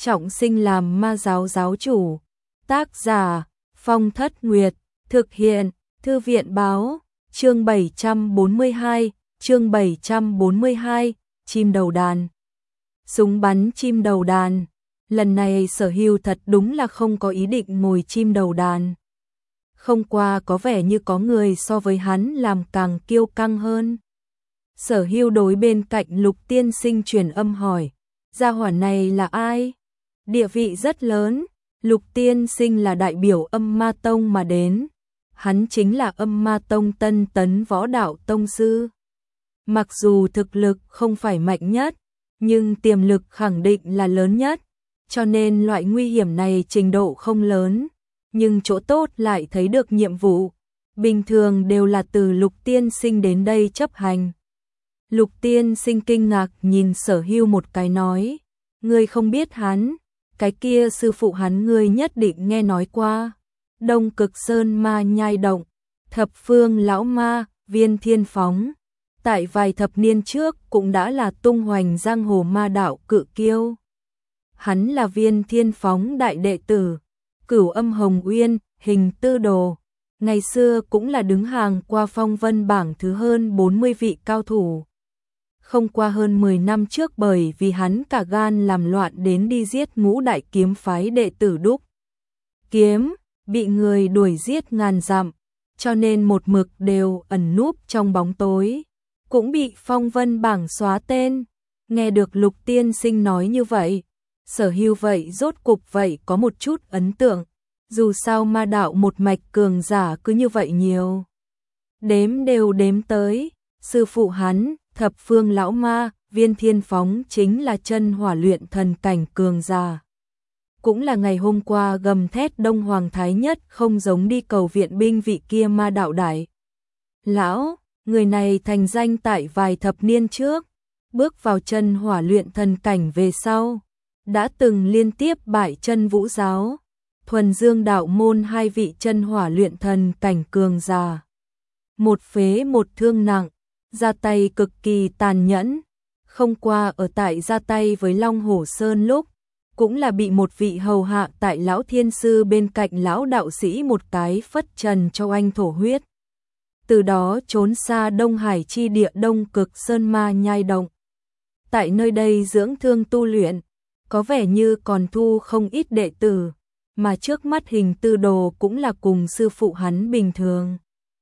trọng sinh làm ma giáo giáo chủ. Tác giả Phong Thất Nguyệt, thực hiện Thư viện báo, chương 742, chim đầu đàn. Súng bắn chim đầu đàn. Lần này Sở Hưu thật đúng là không có ý định ngồi chim đầu đàn. Không qua có vẻ như có người so với hắn làm càng kiêu căng hơn. Sở Hưu đối bên cạnh Lục Tiên Sinh truyền âm hỏi, gia hỏa này là ai? Địa vị rất lớn, Lục Tiên Sinh là đại biểu Âm Ma Tông mà đến. Hắn chính là Âm Ma Tông tân tấn võ đạo tông sư. Mặc dù thực lực không phải mạnh nhất, nhưng tiềm lực khẳng định là lớn nhất, cho nên loại nguy hiểm này trình độ không lớn, nhưng chỗ tốt lại thấy được nhiệm vụ. Bình thường đều là từ Lục Tiên Sinh đến đây chấp hành. Lục Tiên Sinh kinh ngạc nhìn Sở Hưu một cái nói, ngươi không biết hắn, cái kia sư phụ hắn ngươi nhất định nghe nói qua. Đông Cực Sơn Ma Nhai Động, Thập Phương Lão Ma, Viên Thiên Phóng. Tại vài thập niên trước cũng đã là tung hoành giang hồ ma đạo cự kiêu. Hắn là Viên Thiên Phóng đại đệ tử, Cửu Âm Hồng Uyên, Hình Tư Đồ. Ngày xưa cũng là đứng hàng qua phong vân bảng thứ hơn 40 vị cao thủ. Không qua hơn 10 năm trước bởi vì hắn cả gan làm loạn đến đi giết Ngũ Đại Kiếm Phái đệ tử Đúc Kiếm, bị người đuổi giết ngàn dặm, cho nên một mực đều ẩn núp trong bóng tối, cũng bị phong vân bảng xóa tên. Nghe được Lục Tiên Sinh nói như vậy, Sở Hưu vậy rốt cục vậy có một chút ấn tượng, dù sao ma đạo một mạch cường giả cứ như vậy nhiều. Đếm đều đếm tới, sư phụ hắn, Thập Phương Lão Ma, Viên Thiên Phóng chính là chân hỏa luyện thần cảnh cường giả. Cũng là ngày hôm qua gầm thét Đông Hoàng Thái Nhất không giống đi cầu viện binh vị kia ma đạo đại lão, người này thành danh tại vài thập niên trước, bước vào chân hỏa luyện thần cảnh về sau, đã từng liên tiếp bại chân Vũ giáo, Thuần Dương đạo môn hai vị chân hỏa luyện thần cảnh cường giả. Một phế một thương nặng, ra tay cực kỳ tàn nhẫn, không qua ở tại ra tay với Long Hổ Sơn lúc, cũng là bị một vị hầu hạ tại lão thiên sư bên cạnh lão đạo sĩ một cái phất trần cho anh thổ huyết. Từ đó trốn xa Đông Hải chi địa Đông Cực Sơn Ma Nhai Động. Tại nơi đây dưỡng thương tu luyện, có vẻ như còn thu không ít đệ tử, mà trước mắt Hình Tư Đồ cũng là cùng sư phụ hắn bình thường.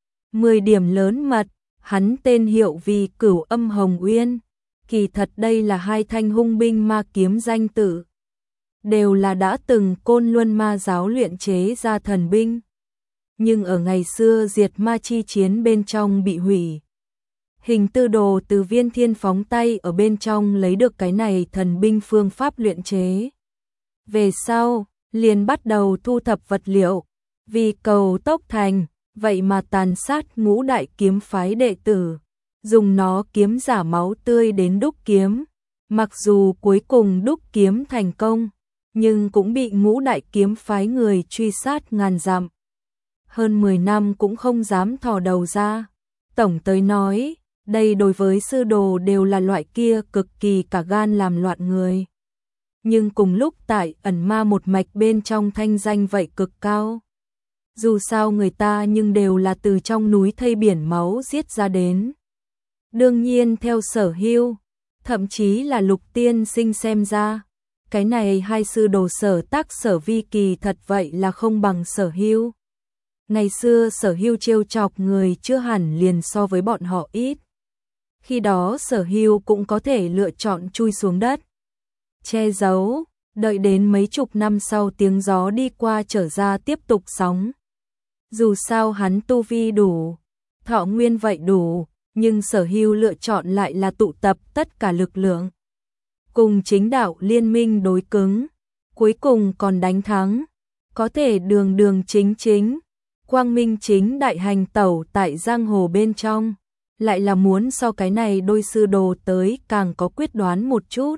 10 điểm lớn mật, hắn tên hiệu vì Cửu Âm Hồng Uyên, kỳ thật đây là hai thanh hung binh ma kiếm danh tử. Đều là đã từng Côn Luân ma giáo luyện chế ra thần binh, nhưng ở ngày xưa diệt ma chi chiến bên trong bị hủy. Hình Tư Đồ từ Viên Thiên Phóng tay ở bên trong lấy được cái này thần binh phương pháp luyện chế. Về sau, liền bắt đầu thu thập vật liệu, vì cầu tốc thành, vậy mà tàn sát Ngũ Đại Kiếm Phái đệ tử, dùng nó kiếm giả máu tươi đến đúc kiếm. Mặc dù cuối cùng đúc kiếm thành công, nhưng cũng bị Ngũ Đại Kiếm Phái người truy sát ngàn dặm. Hơn 10 năm cũng không dám thò đầu ra. Tổng tới nói, đây đối với sư đồ đều là loại kia cực kỳ cả gan làm loạn người. Nhưng cùng lúc tại ẩn ma một mạch bên trong thanh danh vậy cực cao. Dù sao người ta nhưng đều là từ trong núi thây biển máu giết ra đến. Đương nhiên theo Sở Hưu, thậm chí là Lục Tiên Sinh xem ra, cái này hai sư đồ Sở Tác Sở Vi kỳ thật vậy là không bằng Sở Hưu. Ngày xưa Sở Hưu trêu chọc người chưa hẳn liền so với bọn họ ít. Khi đó Sở Hưu cũng có thể lựa chọn chui xuống đất, che giấu, đợi đến mấy chục năm sau tiếng gió đi qua trở ra tiếp tục sóng. Dù sao hắn tu vi đủ, thọ nguyên vậy đủ, nhưng Sở Hưu lựa chọn lại là tụ tập tất cả lực lượng, cùng chính đạo liên minh đối cứng, cuối cùng còn đánh thắng, có thể đường đường chính chính, quang minh chính đại hành tẩu tại giang hồ bên trong, lại là muốn so cái này đôi sư đồ tới càng có quyết đoán một chút.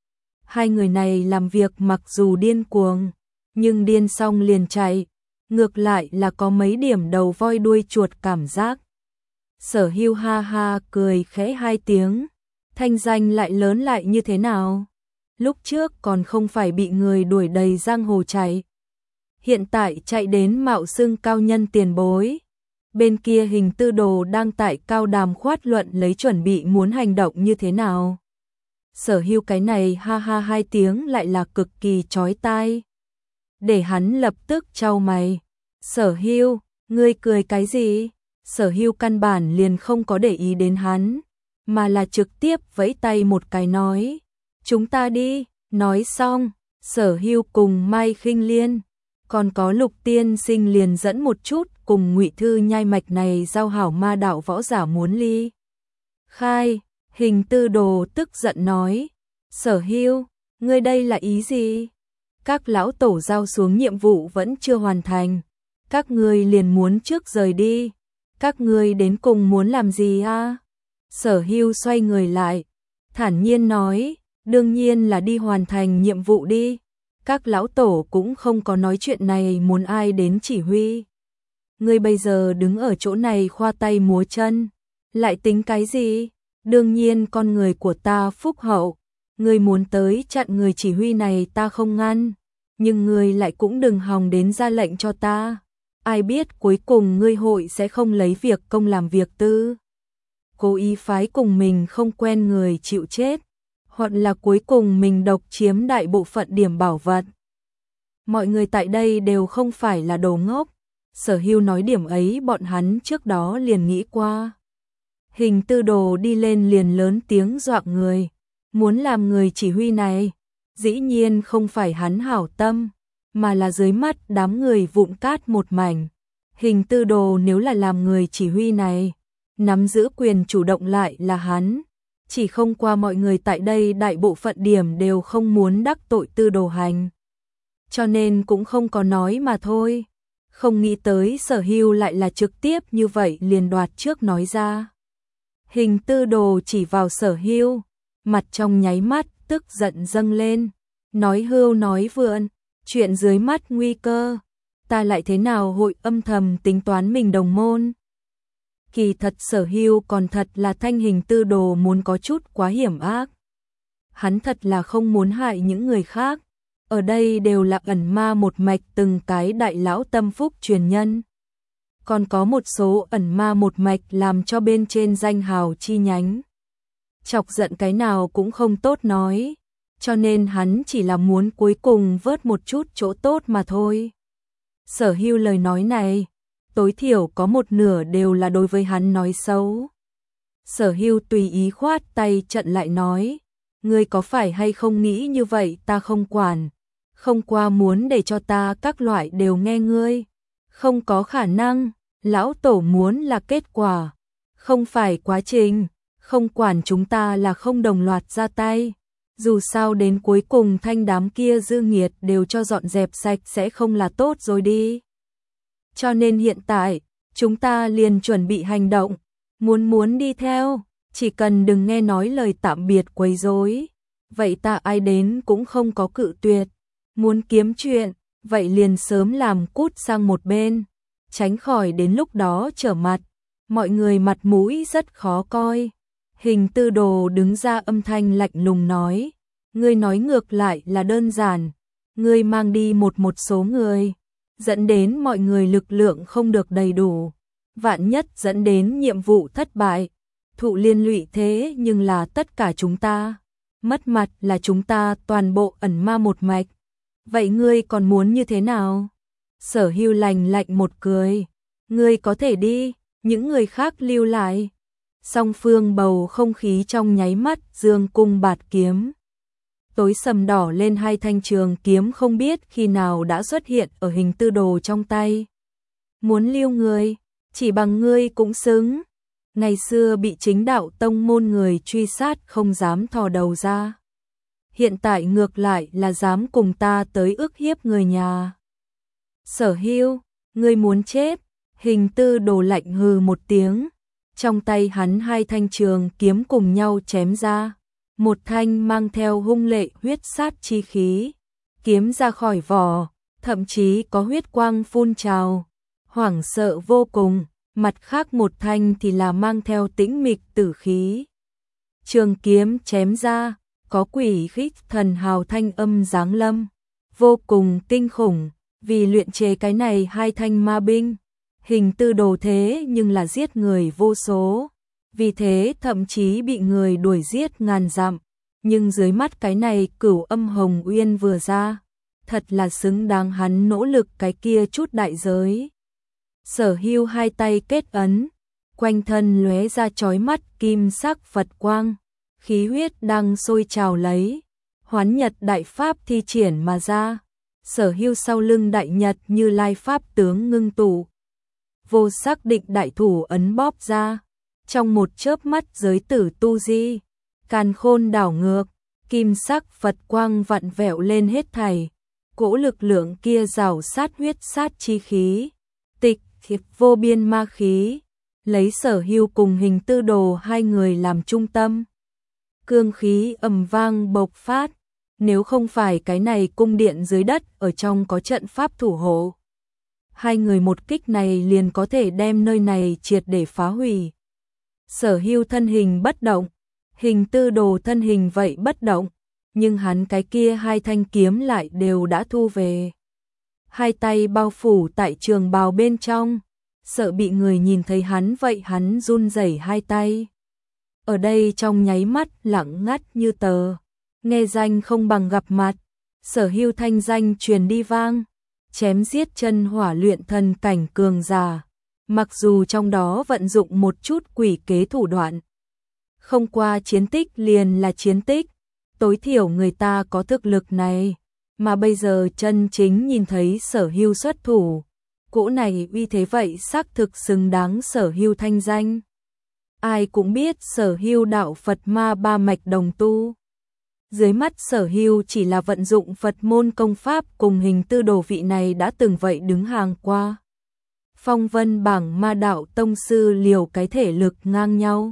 Hai người này làm việc mặc dù điên cuồng, nhưng điên xong liền chạy, ngược lại là có mấy điểm đầu voi đuôi chuột cảm giác. Sở Hưu ha ha cười khẽ hai tiếng, thanh danh lại lớn lại như thế nào? lúc trước còn không phải bị người đuổi đầy giang hồ chạy. Hiện tại chạy đến mạo xưng cao nhân tiền bối. Bên kia Hình Tư Đồ đang tại cao đàm khoát luận lấy chuẩn bị muốn hành động như thế nào. Sở Hưu cái này ha ha hai tiếng lại là cực kỳ chói tai. Để hắn lập tức chau mày. Sở Hưu, ngươi cười cái gì? Sở Hưu căn bản liền không có để ý đến hắn, mà là trực tiếp vẫy tay một cái nói. Chúng ta đi, nói xong, Sở Hưu cùng Mai Khinh Liên, còn có Lục Tiên Sinh liền dẫn một chút cùng Ngụy Thư Nhai mạch này giao hảo ma đạo võ giả muốn ly khai. Hình Tư Đồ tức giận nói, Sở Hưu, ngươi đây là ý gì? Các lão tổ giao xuống nhiệm vụ vẫn chưa hoàn thành, các ngươi liền muốn trước rời đi, các ngươi đến cùng muốn làm gì a? Sở Hưu xoay người lại, thản nhiên nói, đương nhiên là đi hoàn thành nhiệm vụ đi, các lão tổ cũng không có nói chuyện này muốn ai đến chỉ huy. Ngươi bây giờ đứng ở chỗ này khoa tay múa chân, lại tính cái gì? Đương nhiên con người của ta phúc hậu, ngươi muốn tới chặn người chỉ huy này ta không ngăn, nhưng ngươi lại cũng đừng hòng đến ra lệnh cho ta. Ai biết cuối cùng ngươi hội sẽ không lấy việc công làm việc tư, cố ý phái cùng mình không quen người chịu chết, hoặc là cuối cùng mình độc chiếm đại bộ phận điểm bảo vật. Mọi người tại đây đều không phải là đồ ngốc, Sở Hưu nói điểm ấy bọn hắn trước đó liền nghĩ qua. Hình Tư Đồ đi lên liền lớn tiếng dọa người, muốn làm người chỉ huy này, dĩ nhiên không phải hắn hảo tâm, mà là dưới mắt đám người vụn cát một mảnh. Hình Tư Đồ nếu là làm người chỉ huy này, nắm giữ quyền chủ động lại là hắn, chỉ không qua mọi người tại đây đại bộ phận điểm đều không muốn đắc tội Tư Đồ Hành, cho nên cũng không có nói mà thôi. Không nghĩ tới Sở Hưu lại là trực tiếp như vậy liền đoạt trước nói ra. Hình Tư Đồ chỉ vào Sở Hưu, mặt trong nháy mắt tức giận dâng lên, nói hưu nói vượn, chuyện dưới mắt nguy cơ, ta lại thế nào hội âm thầm tính toán mình đồng môn. Kỳ thật Sở Hưu còn thật là thanh Hình Tư Đồ muốn có chút quá hiểm ác. Hắn thật là không muốn hại những người khác, ở đây đều là ẩn ma một mạch từng cái đại lão tâm phúc truyền nhân. Còn có một số ẩn ma một mạch làm cho bên trên danh hào chi nhánh. Chọc giận cái nào cũng không tốt nói, cho nên hắn chỉ là muốn cuối cùng vớt một chút chỗ tốt mà thôi. Sở Hưu lời nói này, tối thiểu có một nửa đều là đối với hắn nói xấu. Sở Hưu tùy ý khoát tay trận lại nói, ngươi có phải hay không nghĩ như vậy ta không quản, không qua muốn để cho ta các loại đều nghe ngươi. Không có khả năng, lão tổ muốn là kết quả, không phải quá trình, không quản chúng ta là không đồng loạt ra tay. Dù sao đến cuối cùng thanh đám kia dư nghiệt đều cho dọn dẹp sạch sẽ không là tốt rồi đi. Cho nên hiện tại, chúng ta liền chuẩn bị hành động, muốn đi theo, chỉ cần đừng nghe nói lời tạm biệt quấy rối, vậy ta ai đến cũng không có cự tuyệt. Muốn kiếm chuyện, vậy liền sớm làm cút sang một bên, tránh khỏi đến lúc đó trở mặt, mọi người mặt mũi rất khó coi. Hình Tư Đồ đứng ra âm thanh lạnh lùng nói, ngươi nói ngược lại là đơn giản, ngươi mang đi một số người, dẫn đến mọi người lực lượng không được đầy đủ, vạn nhất dẫn đến nhiệm vụ thất bại, thụ liên lụy thế nhưng là tất cả chúng ta, mất mặt là chúng ta toàn bộ ẩn ma một mạch. Vậy ngươi còn muốn như thế nào? Sở Hưu lạnh lạnh một cười, ngươi có thể đi, những người khác lưu lại. Song phương bầu không khí trong nháy mắt dương cung bạt kiếm. Tối sầm đỏ lên hai thanh trường kiếm không biết khi nào đã xuất hiện ở Hình Tư Đồ trong tay. Muốn lưu người, chỉ bằng ngươi cũng xứng. Ngày xưa bị chính đạo tông môn người truy sát không dám thò đầu ra. Hiện tại ngược lại là dám cùng ta tới ức hiếp người nhà. Sở Hưu, ngươi muốn chết. Hình Tư Đồ lạnh hừ một tiếng. Trong tay hắn hai thanh trường kiếm cùng nhau chém ra. Một thanh mang theo hung lệ huyết sát chi khí. Kiếm ra khỏi vỏ, thậm chí có huyết quang phun trào. Hoảng sợ vô cùng, mặt khác một thanh thì là mang theo tĩnh mịch tử khí. Trường kiếm chém ra, có quỷ khích thần hào thanh âm giáng lâm, vô cùng kinh khủng, vì luyện chế cái này hai thanh ma binh, hình tư đồ thế nhưng là giết người vô số, vì thế thậm chí bị người đuổi giết ngàn dặm, nhưng dưới mắt cái này Cửu Âm Hồng Uyên vừa ra, thật là xứng đáng hắn nỗ lực cái kia chút đại giới. Sở Hưu hai tay kết ấn, quanh thân lóe ra chói mắt kim sắc Phật quang, khí huyết đang sôi trào lấy, Hoán Nhật đại pháp thi triển mà ra. Sở Hưu sau lưng đại nhật Như Lai pháp tướng ngưng tụ, vô sắc định đại thủ ấn bóp ra, trong một chớp mắt giới tử tu di, càn khôn đảo ngược, kim sắc Phật quang vặn vẹo lên hết thảy, cỗ lực lượng kia rào sát huyết sát chi khí, tịch thiệp vô biên ma khí, lấy Sở Hưu cùng Hình Tư Đồ hai người làm trung tâm. Cương khí ầm vang bộc phát, nếu không phải cái này cung điện dưới đất ở trong có trận pháp thủ hộ, hai người một kích này liền có thể đem nơi này triệt để phá hủy. Sở Hưu thân hình bất động, Hình Tư Đồ thân hình vậy bất động, nhưng hắn cái kia hai thanh kiếm lại đều đã thu về. Hai tay bao phủ tại trường bào bên trong, sợ bị người nhìn thấy hắn vậy hắn run rẩy hai tay. Ở đây trong nháy mắt lặng ngắt như tờ, nghe danh không bằng gặp mặt, Sở Hưu thanh danh truyền đi vang, chém giết chân hỏa luyện thần cảnh cường giả, mặc dù trong đó vận dụng một chút quỷ kế thủ đoạn. Không qua chiến tích liền là chiến tích, tối thiểu người ta có thực lực này, mà bây giờ chân chính nhìn thấy Sở Hưu xuất thủ, cỗ này uy thế vậy xác thực xứng đáng Sở Hưu thanh danh. Ai cũng biết Sở Hưu đạo Phật ma ba mạch đồng tu. Dưới mắt Sở Hưu chỉ là vận dụng Phật môn công pháp cùng Hình Tư Đồ vị này đã từng vậy đứng hàng qua. Phong vân bảng ma đạo tông sư liều cái thể lực ngang nhau.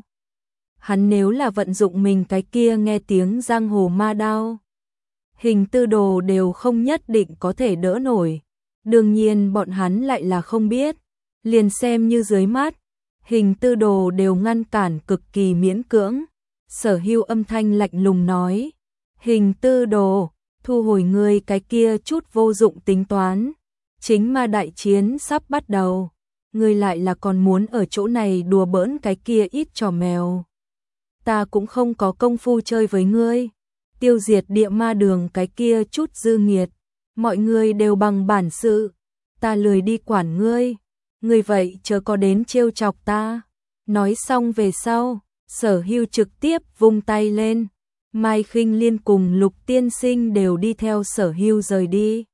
Hắn nếu là vận dụng mình cái kia nghe tiếng giang hồ ma đao, Hình Tư Đồ đều không nhất định có thể đỡ nổi. Đương nhiên bọn hắn lại là không biết, liền xem như dưới mắt, Hình Tư Đồ đều ngăn cản cực kỳ miễn cưỡng. Sở Hưu âm thanh lạnh lùng nói, Hình Tư Đồ, thu hồi ngươi cái kia chút vô dụng tính toán, chính ma đại chiến sắp bắt đầu, ngươi lại là còn muốn ở chỗ này đùa bỡn cái kia ít trò mèo. Ta cũng không có công phu chơi với ngươi, tiêu diệt địa ma đường cái kia chút dư nghiệt, mọi người đều bằng bản sự, ta lười đi quản ngươi, ngươi vậy chớ có đến trêu chọc ta. Nói xong về sau, Sở Hưu trực tiếp vung tay lên, Mai Khinh Liên cùng Lục Tiên Sinh đều đi theo Sở Hưu rời đi.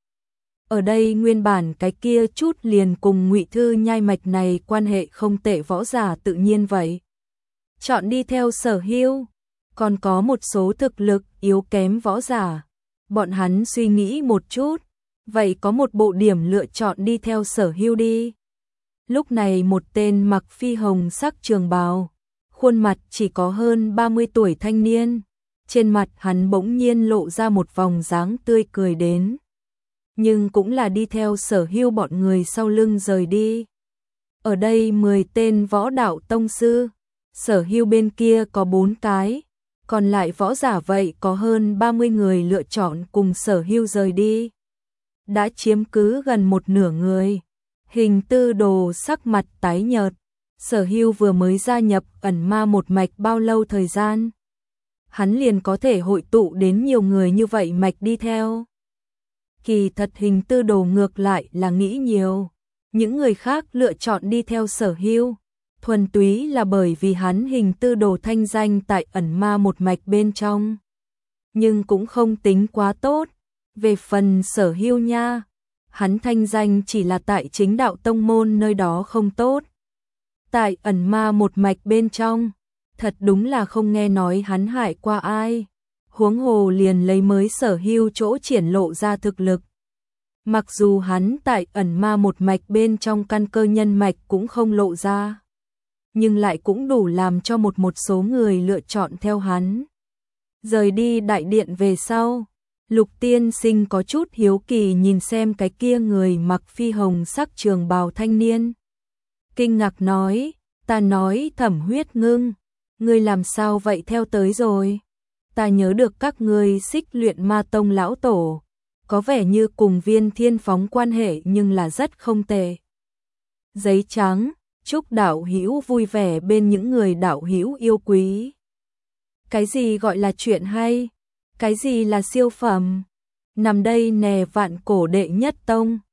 Ở đây nguyên bản cái kia chút liền cùng Ngụy Thư nhai mạch này quan hệ không tệ võ giả tự nhiên vậy, chọn đi theo Sở Hưu. Còn có một số thực lực yếu kém võ giả, bọn hắn suy nghĩ một chút, vậy có một bộ điểm lựa chọn đi theo Sở Hưu đi. Lúc này một tên mặc phi hồng sắc trường bào, khuôn mặt chỉ có hơn 30 tuổi thanh niên, trên mặt hắn bỗng nhiên lộ ra một vòng dáng tươi cười đến. Nhưng cũng là đi theo Sở Hưu bọn người sau lưng rời đi. Ở đây 10 tên võ đạo tông sư, Sở Hưu bên kia có 4 cái, còn lại võ giả vậy có hơn 30 người lựa chọn cùng Sở Hưu rời đi. Đã chiếm cứ gần một nửa người. Hình Tư Đồ sắc mặt tái nhợt, Sở Hưu vừa mới gia nhập ẩn ma một mạch bao lâu thời gian, hắn liền có thể hội tụ đến nhiều người như vậy mạch đi theo. Kỳ thật Hình Tư Đồ ngược lại là nghĩ nhiều, những người khác lựa chọn đi theo Sở Hưu, thuần túy là bởi vì hắn Hình Tư Đồ thanh danh tại ẩn ma một mạch bên trong, nhưng cũng không tính quá tốt. Về phần Sở Hưu nha, hắn thanh danh chỉ là tại chính đạo tông môn nơi đó không tốt. Tại ẩn ma một mạch bên trong, thật đúng là không nghe nói hắn hại qua ai. Huống hồ liền lấy mới Sở Hưu chỗ triển lộ ra thực lực. Mặc dù hắn tại ẩn ma một mạch bên trong căn cơ nhân mạch cũng không lộ ra, nhưng lại cũng đủ làm cho một số người lựa chọn theo hắn. Rời đi đại điện về sau, Lục Tiên Sinh có chút hiếu kỳ nhìn xem cái kia người mặc phi hồng sắc trường bào thanh niên. Kinh ngạc nói, ta nói Thẩm Huyết Ngưng, ngươi làm sao vậy theo tới rồi? ta nhớ được các ngươi Xích Luyện Ma Tông lão tổ, có vẻ như cùng Viên Thiên Phóng quan hệ nhưng là rất không tệ. Giấy trắng, chúc đạo hữu vui vẻ bên những người đạo hữu yêu quý. Cái gì gọi là chuyện hay? Cái gì là siêu phẩm? Nằm đây nè Vạn Cổ đệ nhất tông.